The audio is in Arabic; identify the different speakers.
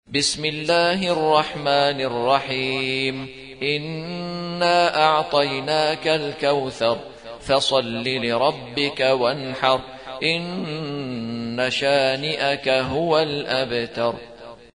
Speaker 1: بسم الله الرحمن الرحيم إنا أعطيناك الكوثر فصل لربك وانحر إن شانئك هو الأبتر